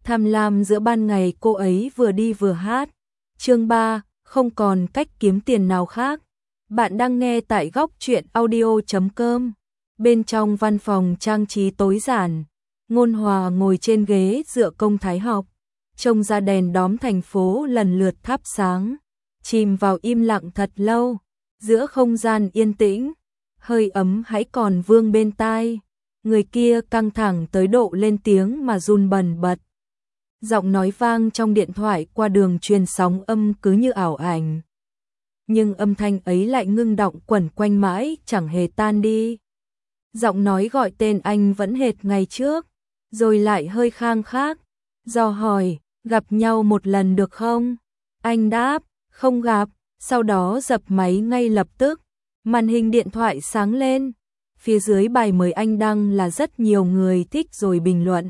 Tham lam giữa ban ngày cô ấy vừa đi vừa hát. Chương 3, không còn cách kiếm tiền nào khác. Bạn đang nghe tại góc truyện audio.com. Bên trong văn phòng trang trí tối giản, Ngôn Hòa ngồi trên ghế dựa công thái học, trông ra đèn đóm thành phố lần lượt thắp sáng, chìm vào im lặng thật lâu. Giữa không gian yên tĩnh, hơi ấm hãy còn vương bên tai. Người kia căng thẳng tới độ lên tiếng mà run bần bật. Giọng nói vang trong điện thoại qua đường truyền sóng âm cứ như ảo ảnh. Nhưng âm thanh ấy lại ngưng đọng quẩn quanh mãi, chẳng hề tan đi. Giọng nói gọi tên anh vẫn hệt ngày trước, rồi lại hơi khang khác. Dò hỏi, gặp nhau một lần được không? Anh đáp, không gặp, sau đó dập máy ngay lập tức. Màn hình điện thoại sáng lên. Phía dưới bài mới anh đăng là rất nhiều người thích rồi bình luận.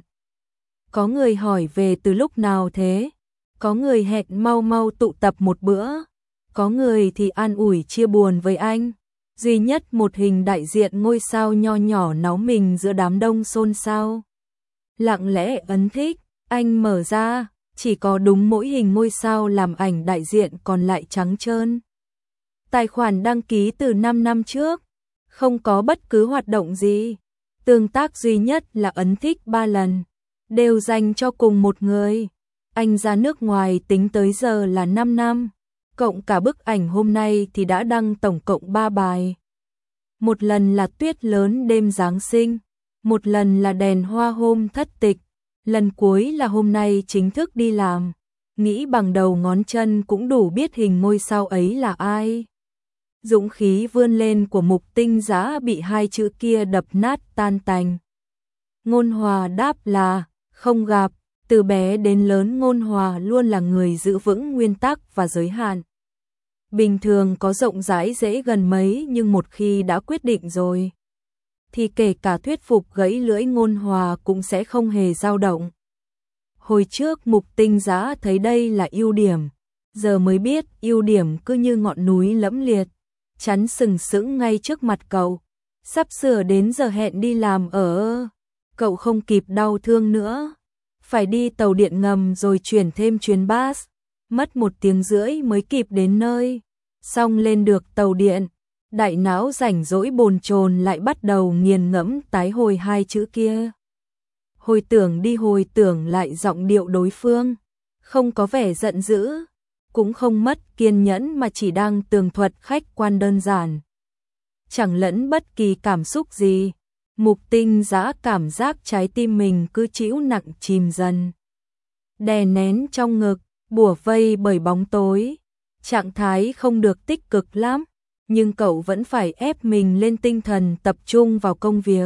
Có người hỏi về từ lúc nào thế? Có người hẹn mau mau tụ tập một bữa. Có người thì an ủi chia buồn với anh. Duy nhất một hình đại diện ngôi sao nho nhỏ náu mình giữa đám đông xôn xao. Lặng lẽ ấn thích, anh mở ra, chỉ có đúng mỗi hình ngôi sao làm ảnh đại diện còn lại trắng trơn. Tài khoản đăng ký từ 5 năm trước, không có bất cứ hoạt động gì. Tương tác duy nhất là ấn thích 3 lần, đều dành cho cùng một người. Anh ra nước ngoài tính tới giờ là 5 năm, cộng cả bức ảnh hôm nay thì đã đăng tổng cộng 3 bài. Một lần là tuyết lớn đêm Giáng sinh, một lần là đèn hoa hôm thất tịch, lần cuối là hôm nay chính thức đi làm. Nghĩ bằng đầu ngón chân cũng đủ biết hình ngôi sao ấy là ai. Dũng khí vươn lên của Mục Tinh Dã bị hai chữ kia đập nát tan tành. Ngôn Hòa đáp là, không gặp. Từ bé đến lớn Ngôn Hòa luôn là người giữ vững nguyên tắc và giới hạn. Bình thường có rộng rãi dễ gần mấy, nhưng một khi đã quyết định rồi thì kể cả thuyết phục gãy lưỡi Ngôn Hòa cũng sẽ không hề dao động. Hồi trước Mục Tinh Dã thấy đây là ưu điểm, giờ mới biết ưu điểm cứ như ngọn núi lẫm liệt, chắn sừng sững ngay trước mặt cậu. Sắp sửa đến giờ hẹn đi làm ở, cậu không kịp đau thương nữa. Phải đi tàu điện ngầm rồi chuyển thêm chuyến bus, mất 1 tiếng rưỡi mới kịp đến nơi. Xong lên được tàu điện, đại não rảnh rỗi bồn chồn lại bắt đầu nghiền ngẫm tái hồi hai chữ kia. Hồi tưởng đi hồi tưởng lại giọng điệu đối phương, không có vẻ giận dữ, cũng không mất kiên nhẫn mà chỉ đang tường thuật khách quan đơn giản. Chẳng lẫn bất kỳ cảm xúc gì. Mục Tinh Dã cảm giác trái tim mình cứ trĩu nặng chìm dần, đè nén trong ngực, bủa vây bởi bóng tối. Trạng thái không được tích cực lắm, nhưng cậu vẫn phải ép mình lên tinh thần tập trung vào công việc.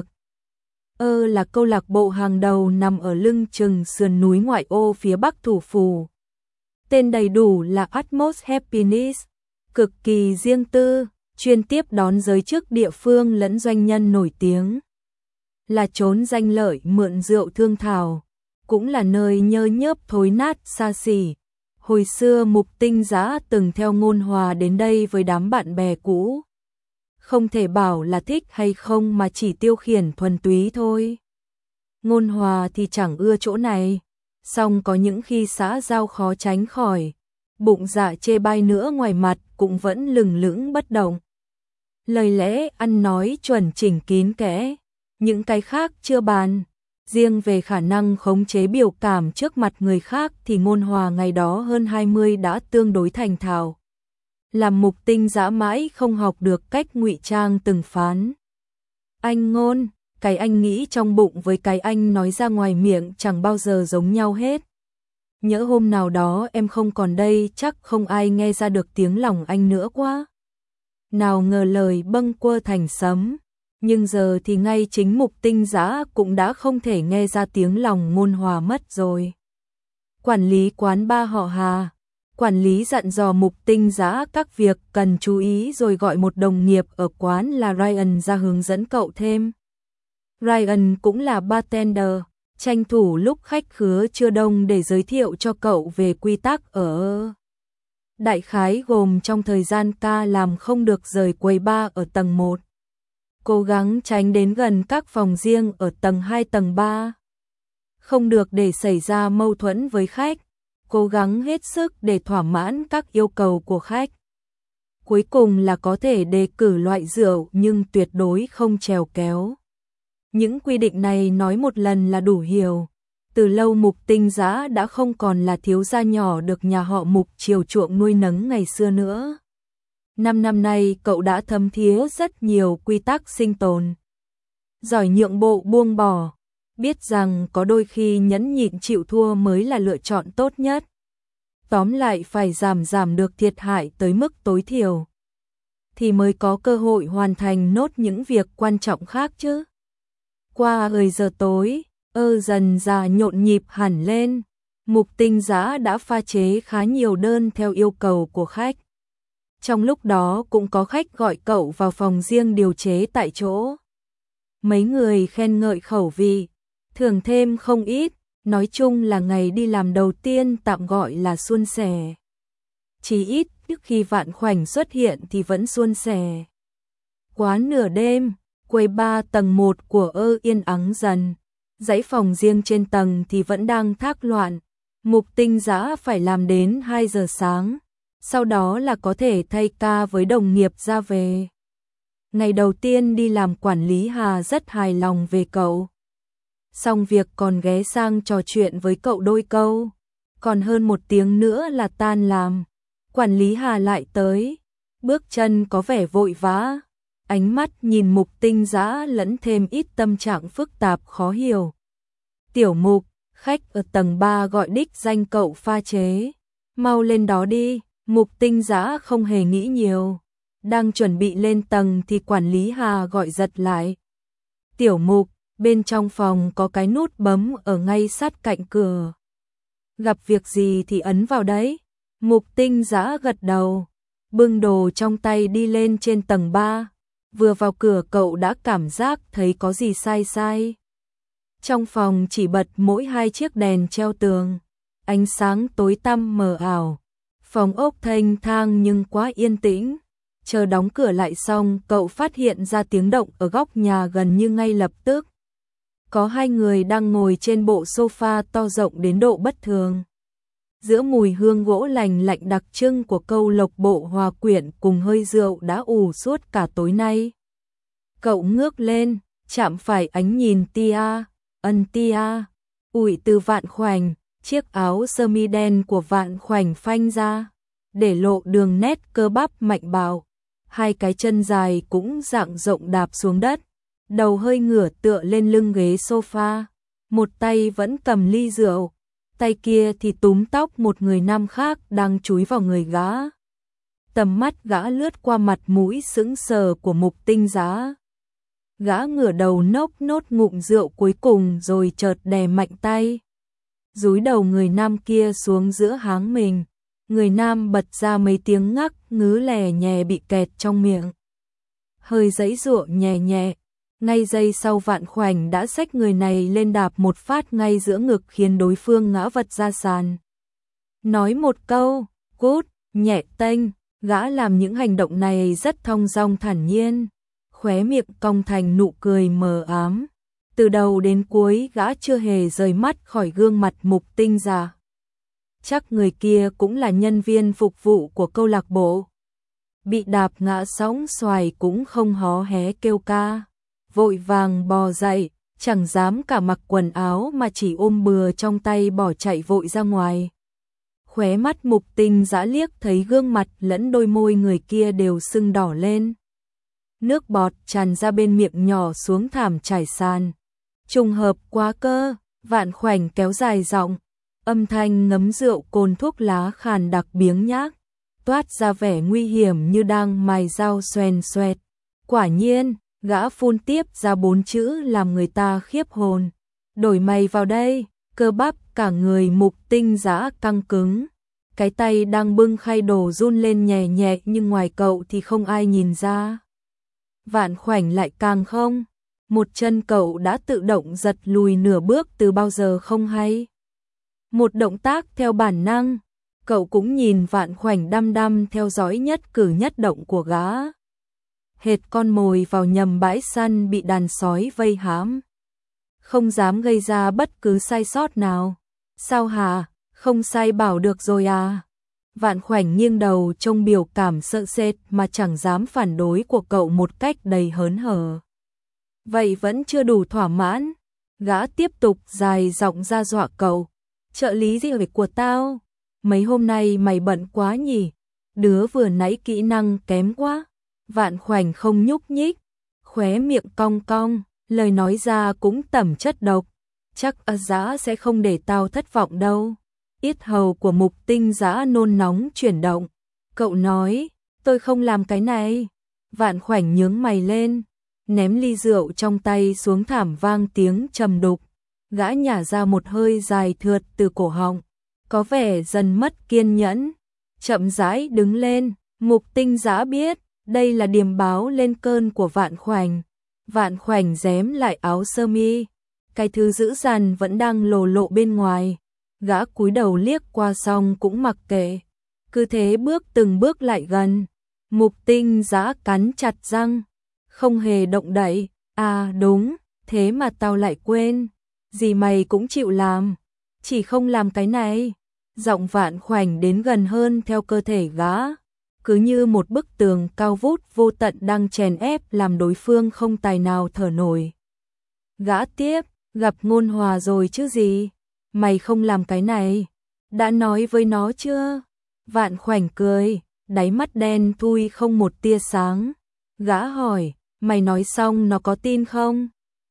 Là câu lạc bộ hàng đầu nằm ở lưng chừng sườn núi ngoại ô phía bắc thủ phủ. Tên đầy đủ là Atmos Happiness, cực kỳ riêng tư, chuyên tiếp đón giới chức địa phương lẫn doanh nhân nổi tiếng. Là chốn danh lợi mượn rượu thương thảo, cũng là nơi nhơ nhớp thối nát xa xỉ. Hồi xưa Mục Tinh Dã từng theo Ngôn Hòa đến đây với đám bạn bè cũ. Không thể bảo là thích hay không mà chỉ tiêu khiển thuần túy thôi. Ngôn Hòa thì chẳng ưa chỗ này, song có những khi xã giao khó tránh khỏi. Bụng dạ chê bai nữa ngoài mặt cũng vẫn lừng lững bất động. Lời lẽ ăn nói chuẩn chỉnh kín kẽ. Những cái khác chưa bàn, riêng về khả năng khống chế biểu cảm trước mặt người khác thì Ngôn Hòa ngày đó hơn 20 đã tương đối thành thạo. Làm Mục Tinh Dã mãi không học được cách ngụy trang từng phán. Anh Ngôn, cái anh nghĩ trong bụng với cái anh nói ra ngoài miệng chẳng bao giờ giống nhau hết. Nhỡ hôm nào đó em không còn đây chắc không ai nghe ra được tiếng lòng anh nữa quá. Nào ngờ lời bâng quơ thành sấm. Nhưng giờ thì ngay chính Mục Tinh Dã cũng đã không thể nghe ra tiếng lòng Ngôn Hòa mất rồi. Quản lý quán bar họ Hà, quản lý dặn dò Mục Tinh Dã các việc cần chú ý rồi gọi một đồng nghiệp ở quán là Ryan ra hướng dẫn cậu thêm. Ryan cũng là bartender, tranh thủ lúc khách khứa chưa đông để giới thiệu cho cậu về quy tắc ở. Đại khái gồm trong thời gian ca làm không được rời quầy bar ở tầng 1. Cố gắng tránh đến gần các phòng riêng ở tầng 2 tầng 3. không được để xảy ra mâu thuẫn với khách, cố gắng hết sức để thỏa mãn các yêu cầu của khách. Cuối cùng là có thể đề cử loại rượu nhưng tuyệt đối không trèo kéo. Những quy định này nói một lần là đủ hiểu. Từ lâu Mục Tinh Dã đã không còn là thiếu gia nhỏ được nhà họ Mục chiều chuộng nuôi nấng ngày xưa nữa. 5 năm nay cậu đã thấm thía rất nhiều quy tắc sinh tồn. Giỏi nhượng bộ buông bỏ, biết rằng có đôi khi nhẫn nhịn chịu thua mới là lựa chọn tốt nhất. Tóm lại phải giảm được thiệt hại tới mức tối thiểu, thì mới có cơ hội hoàn thành nốt những việc quan trọng khác chứ. Qua 10 giờ tối, dần ra nhộn nhịp hẳn lên. Mục Tinh Dã đã pha chế khá nhiều đơn theo yêu cầu của khách. Trong lúc đó cũng có khách gọi cậu vào phòng riêng điều chế tại chỗ. Mấy người khen ngợi khẩu vị, thưởng thêm không ít, nói chung là ngày đi làm đầu tiên tạm gọi là suôn sẻ. Chỉ ít trước khi Vạn Khoảnh xuất hiện thì vẫn suôn sẻ. Quá nửa đêm, quầy bar tầng 1 của yên ắng dần. Dãy phòng riêng trên tầng thì vẫn đang thác loạn. Mục Tinh Dã phải làm đến 2 giờ sáng, sau đó là có thể thay ca với đồng nghiệp ra về. Ngày đầu tiên đi làm quản lý Hà rất hài lòng về cậu. Xong việc còn ghé sang trò chuyện với cậu đôi câu. Còn hơn 1 tiếng nữa là tan làm. Quản lý Hà lại tới, bước chân có vẻ vội vã. Ánh mắt nhìn Mục Tinh Dã lẫn thêm ít tâm trạng phức tạp khó hiểu. Tiểu Mục, khách ở tầng 3 gọi đích danh cậu pha chế. Mau lên đó đi. Mục Tinh Dã không hề nghĩ nhiều. Đang chuẩn bị lên tầng thì quản lý Hà gọi giật lại. Tiểu Mục, bên trong phòng có cái nút bấm ở ngay sát cạnh cửa. Gặp việc gì thì ấn vào đấy. Mục Tinh Dã gật đầu, bưng đồ trong tay đi lên trên tầng 3. Vừa vào cửa cậu đã cảm giác thấy có gì sai sai. Trong phòng chỉ bật mỗi 2 chiếc đèn treo tường, ánh sáng tối tăm mờ ảo. Phòng ốc thênh thang nhưng quá yên tĩnh. Chờ đóng cửa lại xong, cậu phát hiện ra tiếng động ở góc nhà gần như ngay lập tức. Có 2 người đang ngồi trên bộ sofa to rộng đến độ bất thường. Giữa mùi hương gỗ lành lạnh đặc trưng của câu lộc bộ hòa quyện cùng hơi rượu đã ủ suốt cả tối nay. Cậu ngước lên, chạm phải ánh nhìn tia, tia, ủi từ Vạn Khoảnh, chiếc áo sơ mi đen của Vạn Khoảnh phanh ra, để lộ đường nét cơ bắp mạnh bạo. 2 cái chân dài cũng dang rộng đạp xuống đất, đầu hơi ngửa tựa lên lưng ghế sofa, một tay vẫn cầm ly rượu, tay kia thì túm tóc một người nam khác đang chúi vào người gã. Tầm mắt gã lướt qua mặt mũi sững sờ của Mục Tinh Dã. Gã ngửa đầu nốc nốt ngụm rượu cuối cùng rồi chợt đè mạnh tay, dúi đầu người nam kia xuống giữa háng mình. Người nam bật ra mấy tiếng ngắc ngứ lè nhè bị kẹt trong miệng. Hơi giãy giụa nhẹ nhẹ, ngay giây sau Vạn Khoảnh đã xách người này lên đạp một phát ngay giữa ngực khiến đối phương ngã vật ra sàn. Nói một câu, cút, nhẹ tênh, gã làm những hành động này rất thong dong thản nhiên, khóe miệng cong thành nụ cười mờ ám. Từ đầu đến cuối gã chưa hề rời mắt khỏi gương mặt Mục Tinh Dã. Chắc người kia cũng là nhân viên phục vụ của câu lạc bộ. Bị đạp ngã sóng xoài cũng không hó hé kêu ca, vội vàng bò dậy, chẳng dám cả mặc quần áo mà chỉ ôm bừa trong tay bỏ chạy vội ra ngoài. Khóe mắt Mục Tinh Dã liếc thấy gương mặt lẫn đôi môi người kia đều sưng đỏ lên. Nước bọt tràn ra bên miệng nhỏ xuống thảm trải sàn. Trùng hợp quá cơ, Vạn Khoảnh kéo dài giọng, âm thanh ngấm rượu cồn thuốc lá khàn đặc biếng nhác, toát ra vẻ nguy hiểm như đang mài dao xoèn xoẹt. Quả nhiên, gã phun tiếp ra 4 chữ làm người ta khiếp hồn. Đổi mày vào đây. Cơ bắp cả người Mục Tinh Dã căng cứng. Cái tay đang bưng khay đồ run lên nhẹ nhẹ nhưng ngoài cậu thì không ai nhìn ra. Vạn Khoảnh lại càng không. Một chân cậu đã tự động giật lùi nửa bước từ bao giờ không hay. Một động tác theo bản năng, cậu cũng nhìn Vạn Khoảnh đăm đăm theo dõi nhất cử nhất động của gã. Hệt con mồi vào nhầm bãi săn bị đàn sói vây hãm. không dám gây ra bất cứ sai sót nào. Sao hả, không sai bảo được rồi à? Vạn Khoảnh nghiêng đầu trông biểu cảm sợ sệt mà chẳng dám phản đối của cậu một cách đầy hớn hở. Vậy vẫn chưa đủ thỏa mãn. Gã tiếp tục dài giọng ra dọa cậu. Trợ lý gì việc của tao? Mấy hôm nay mày bận quá nhỉ? Đứa vừa nãy kỹ năng kém quá. Vạn Khoảnh không nhúc nhích, khóe miệng cong cong, lời nói ra cũng tẩm chất độc. Chắc Dã sẽ không để tao thất vọng đâu. Yết hầu của Mục Tinh Dã nôn nóng chuyển động. Cậu nói, tôi không làm cái này. Vạn Khoảnh nhướng mày lên, ném ly rượu trong tay xuống thảm vang tiếng trầm đục. Gã nhả ra một hơi dài thượt từ cổ họng, có vẻ dần mất kiên nhẫn. Chậm rãi đứng lên, Mục Tinh Dã biết, đây là điềm báo lên cơn của Vạn Khoảnh. Vạn Khoảnh rém lại áo sơ mi, cái thứ dữ dằn vẫn đang lồ lộ bên ngoài. Gã cúi đầu liếc qua xong cũng mặc kệ, cứ thế bước từng bước lại gần. Mục Tinh Dã cắn chặt răng, không hề động đậy. À đúng, thế mà tao lại quên, gì mày cũng chịu làm, chỉ không làm cái này. Giọng Vạn Khoảnh đến gần hơn theo cơ thể gã, cứ như một bức tường cao vút vô tận đang chèn ép làm đối phương không tài nào thở nổi. Gã tiếp, gặp Ngôn Hòa rồi chứ gì, mày không làm cái này, đã nói với nó chưa? Vạn Khoảnh cười, đáy mắt đen thui không một tia sáng. Gã hỏi, mày nói xong nó có tin không?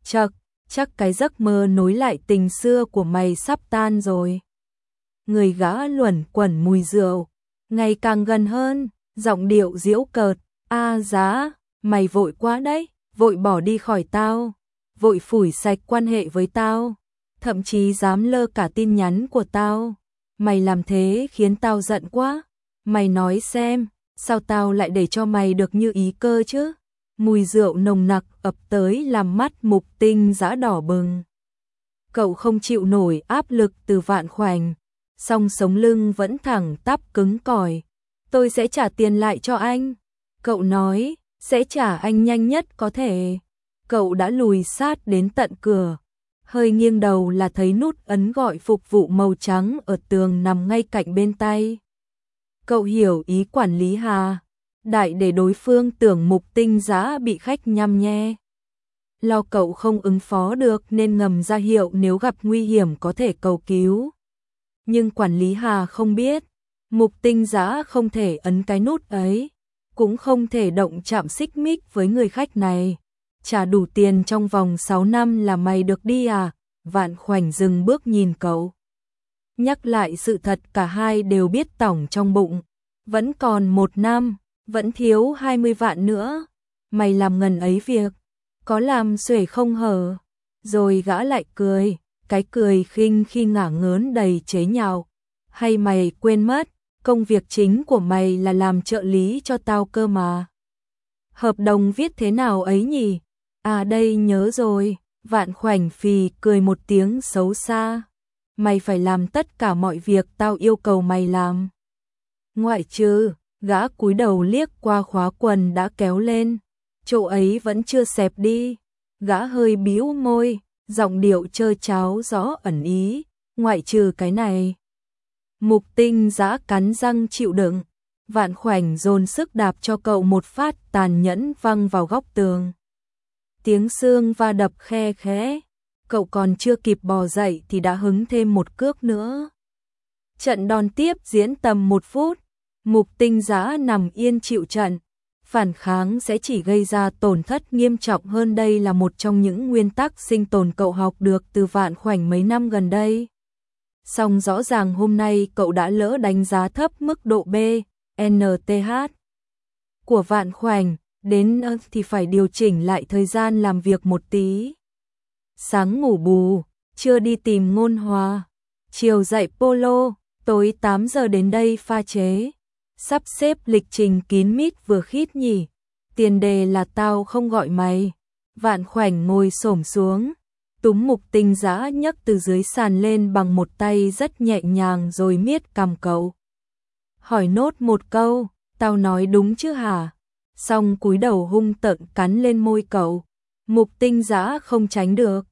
Chắc cái giấc mơ nối lại tình xưa của mày sắp tan rồi. Người gã luẩn quẩn mùi rượu, ngày càng gần hơn, giọng điệu giễu cợt. Dã, mày vội quá đấy, vội bỏ đi khỏi tao, vội phủi sạch quan hệ với tao, thậm chí dám lơ cả tin nhắn của tao. Mày làm thế khiến tao giận quá. Mày nói xem, sao tao lại để cho mày được như ý cơ chứ? Mùi rượu nồng nặc ập tới làm mắt Mục Tinh Dã đỏ bừng. Cậu không chịu nổi áp lực từ Vạn Khoảnh, song sống lưng vẫn thẳng tắp cứng cỏi. Tôi sẽ trả tiền lại cho anh. Cậu nói, sẽ trả anh nhanh nhất có thể. Cậu đã lùi sát đến tận cửa, hơi nghiêng đầu là thấy nút ấn gọi phục vụ màu trắng ở tường nằm ngay cạnh bên tay. Cậu hiểu ý quản lý Hà, đại để đối phương tưởng Mục Tinh Dã bị khách nhăm nhe. Lo cậu không ứng phó được nên ngầm ra hiệu nếu gặp nguy hiểm có thể cầu cứu. Nhưng quản lý Hà không biết, Mục Tinh Dã không thể ấn cái nút ấy, cũng không thể động chạm xích mích với người khách này. Trả đủ tiền trong vòng 6 năm là mày được đi à? Vạn Khoảnh dừng bước nhìn cậu. Nhắc lại sự thật cả hai đều biết tỏng trong bụng. Vẫn còn 1 năm, vẫn thiếu 20 vạn nữa. Mày làm ngần ấy việc, có làm xuể không hở? Rồi gã lại cười, cái cười khinh khi ngả ngớn đầy chế nhạo. Hay mày quên mất, công việc chính của mày là làm trợ lý cho tao cơ mà. Hợp đồng viết thế nào ấy nhỉ? À đây nhớ rồi. Vạn Khoảnh phì cười một tiếng xấu xa. Mày phải làm tất cả mọi việc tao yêu cầu mày làm. Ngoại trừ, gã cúi đầu liếc qua khóa quần đã kéo lên. Chỗ ấy vẫn chưa xẹp đi. Gã hơi bĩu môi, giọng điệu trơ tráo rõ ẩn ý. Ngoại trừ cái này. Mục Tinh Dã cắn răng chịu đựng. Vạn Khoảnh dồn sức đạp cho cậu một phát tàn nhẫn văng vào góc tường. Tiếng xương va đập khe khẽ. Cậu còn chưa kịp bò dậy thì đã hứng thêm một cước nữa. Trận đòn tiếp diễn tầm 1 phút. Mục Tinh Dã nằm yên chịu trận. Phản kháng sẽ chỉ gây ra tổn thất nghiêm trọng hơn. Đây là một trong những nguyên tắc sinh tồn cậu học được từ Vạn Khoảnh mấy năm gần đây. Song rõ ràng hôm nay cậu đã lỡ đánh giá thấp mức độ B, NTH của Vạn Khoảnh. Đến thì phải điều chỉnh lại thời gian làm việc một tí. Sáng ngủ bù, trưa đi tìm Ngôn Hòa, chiều dạy polo, tối 8 giờ đến đây pha chế. Sắp xếp lịch trình kín mít vừa khít nhỉ. Tiền đề là tao không gọi mày. Vạn Khoảnh ngồi xổm xuống, túm Mục Tinh Dã nhấc từ dưới sàn lên bằng một tay rất nhẹ nhàng rồi miết cằm cậu. Hỏi nốt một câu, tao nói đúng chứ hả? Xong cúi đầu hung tợn cắn lên môi cậu. Mục Tinh Dã không tránh được,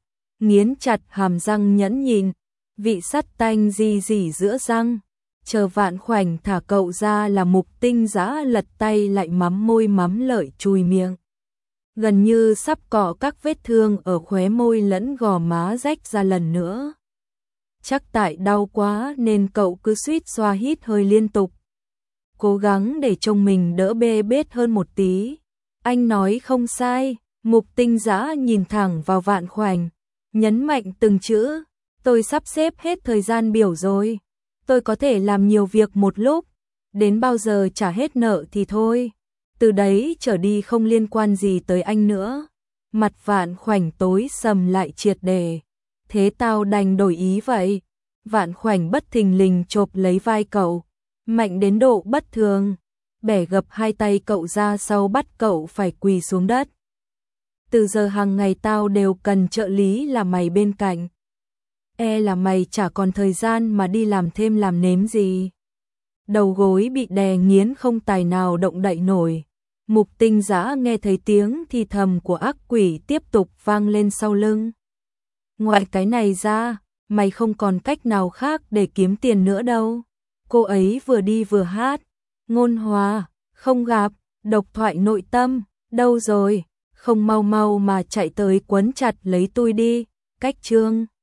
nghiến chặt hàm răng nhẫn nhịn, vị sắt tanh di dỉ giữa răng. Chờ Vạn Khoảnh thả cậu ra là Mục Tinh Dã lật tay lại mắm môi mắm lợi chùi miệng. Gần như sắp cọ các vết thương ở khóe môi lẫn gò má rách ra lần nữa. Chắc tại đau quá nên cậu cứ suýt xoa hít hơi liên tục. Cố gắng để trông mình đỡ bê bết hơn một tí. Anh nói không sai, Mục Tinh Dã nhìn thẳng vào Vạn Khoảnh, nhấn mạnh từng chữ, tôi sắp xếp hết thời gian biểu rồi. Tôi có thể làm nhiều việc một lúc, đến bao giờ trả hết nợ thì thôi. Từ đấy trở đi không liên quan gì tới anh nữa. Mặt Vạn Khoảnh tối sầm lại triệt để. Thế tao đành đổi ý vậy. Vạn Khoảnh bất thình lình chộp lấy vai cậu, mạnh đến độ bất thường, bẻ gập hai tay cậu ra sau bắt cậu phải quỳ xuống đất. Từ giờ hàng ngày tao đều cần trợ lý là mày bên cạnh. Là mày chả còn thời gian mà đi làm thêm làm nếm gì. Đầu gối bị đè nghiến không tài nào động đậy nổi. Mục Tinh Dã nghe thấy tiếng thì thầm của ác quỷ tiếp tục vang lên sau lưng. Ngoài cái này ra, mày không còn cách nào khác để kiếm tiền nữa đâu. Cô ấy vừa đi vừa hát. Ngôn Hòa, không gặp, độc thoại nội tâm, đâu rồi? Không mau mau mà chạy tới quấn chặt lấy tôi đi. Cách chương